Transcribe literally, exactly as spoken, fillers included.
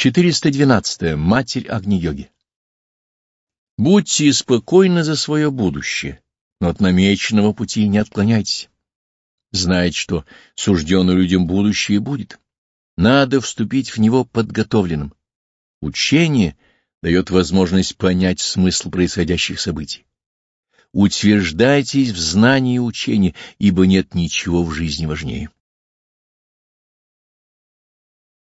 четыреста двенадцатое. Матерь Агни-йоги. Будьте спокойны за свое будущее, но от намеченного пути не отклоняйтесь. Знайте, что сужденное людям будущее будет. Надо вступить в него подготовленным. Учение дает возможность понять смысл происходящих событий. Утверждайтесь в знании учения, ибо нет ничего в жизни важнее.